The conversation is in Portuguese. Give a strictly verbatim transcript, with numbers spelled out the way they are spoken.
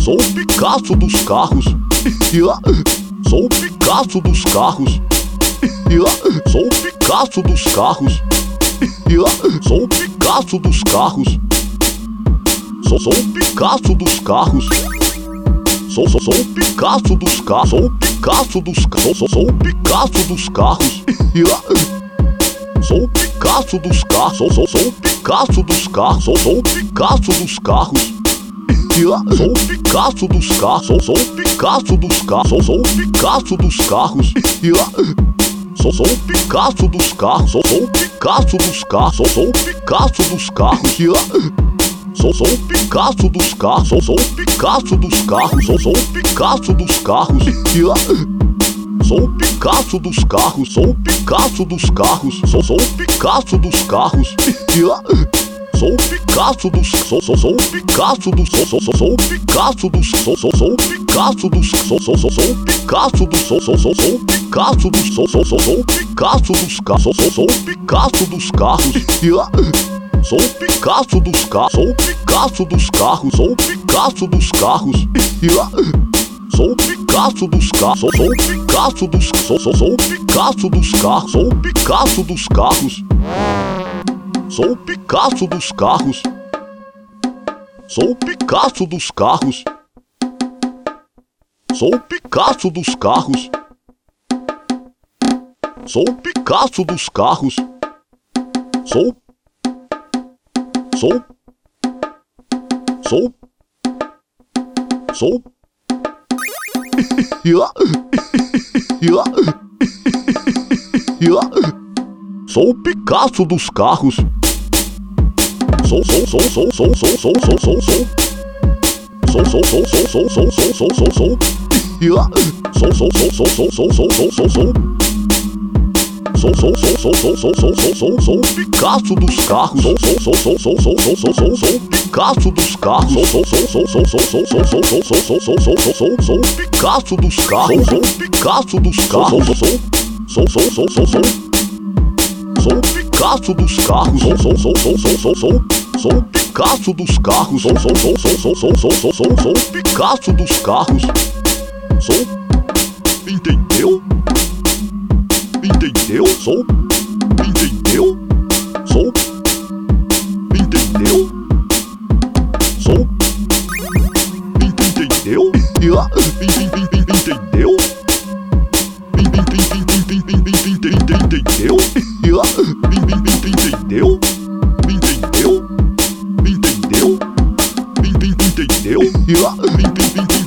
Sou o Picasso dos carros. Sou o Picasso dos carros. Sou o Picasso dos carros. Sou o Picasso dos carros. Sou, sou o Picasso dos carros. Sou, sou, sou o Picasso dos carros. Sou o Picasso dos carros. Sou, sou o Picasso dos carros. Sou o Picasso dos carros. Sou, sou, sou o Picasso dos carros. Sou, sou o Picasso dos carros. Sou o Picasso dos carros. Sou, sou o Picasso dos carros. Sou, sou o Picasso dos carros. Sou, sou o Picasso dos carros. Sou, sou o Picasso dos carros. Sou, sou o Picasso dos carros. Sou, sou o Picasso dos carros. Sou, sou o Picasso dos carros. Sou, sou o Picasso dos carros. Sou o Picasso dos carros. Sou o Picasso dos carros. Sou, sou o Picasso dos carros. Sou o Picasso dos. Sou, sou, sou o Picasso dos. Sou, sou, sou, sou o Picasso dos. Sou, sou, sou o Picasso dos. Sou, sou, sou, sou o Picasso dos. Sou, sou, sou, sou o Picasso dos. Sou, sou, sou, sou o Picasso dos carros. Sou, sou, sou o Picasso dos carros. Sou o Picasso dos carros. Sou o Picasso dos carros. Sou o Picasso dos carros. Sou o Picasso dos carros. Sou, sou o Picasso dos. Sou, sou, sou o Picasso dos carros. Sou o Picasso dos carros. Sou o Picasso dos carros. Sou o Picasso dos carros. Sou o Picasso dos carros. Sou o Picasso dos carros. Sou. Sou. Sou. Sou. Sou o Picasso dos carros. Sou, sou, sou, sou, sou, sou, sou, sou, sou, sou. Sou, sou, sou, sou, sou, sou, sou, sou, sou, sou. Sou, sou, sou, sou, sou, sou, sou, sou, sou, sou. Sou, sou, sou, sou, sou, sou, sou, sou, sou, sou o Picasso dos carros. Sou, sou, sou, sou, sou, sou, sou, sou, sou, sou o Picasso dos carros. Sou, sou, sou, sou, sou, sou, sou, sou, sou, sou, sou, sou, sou, sou, sou, sou o Picasso dos carros. Sou o Picasso dos carros. Sou, sou, sou, sou, sou. Sou o Picasso dos carros. Sou, sou, sou, sou, sou, sou, sou. Sou o Picasso dos carros. Sou, sou, sou, sou, sou, sou, sou, sou, sou, sou o Picasso dos carros. Sou. Entendeu? Entendeu? Sou. Entendeu? Sou. Entendeu? Sou. Entendeu? Entendeu? Entendeu? Entendeu? Entendeu? Entendeu? Entendeu? Entendeu?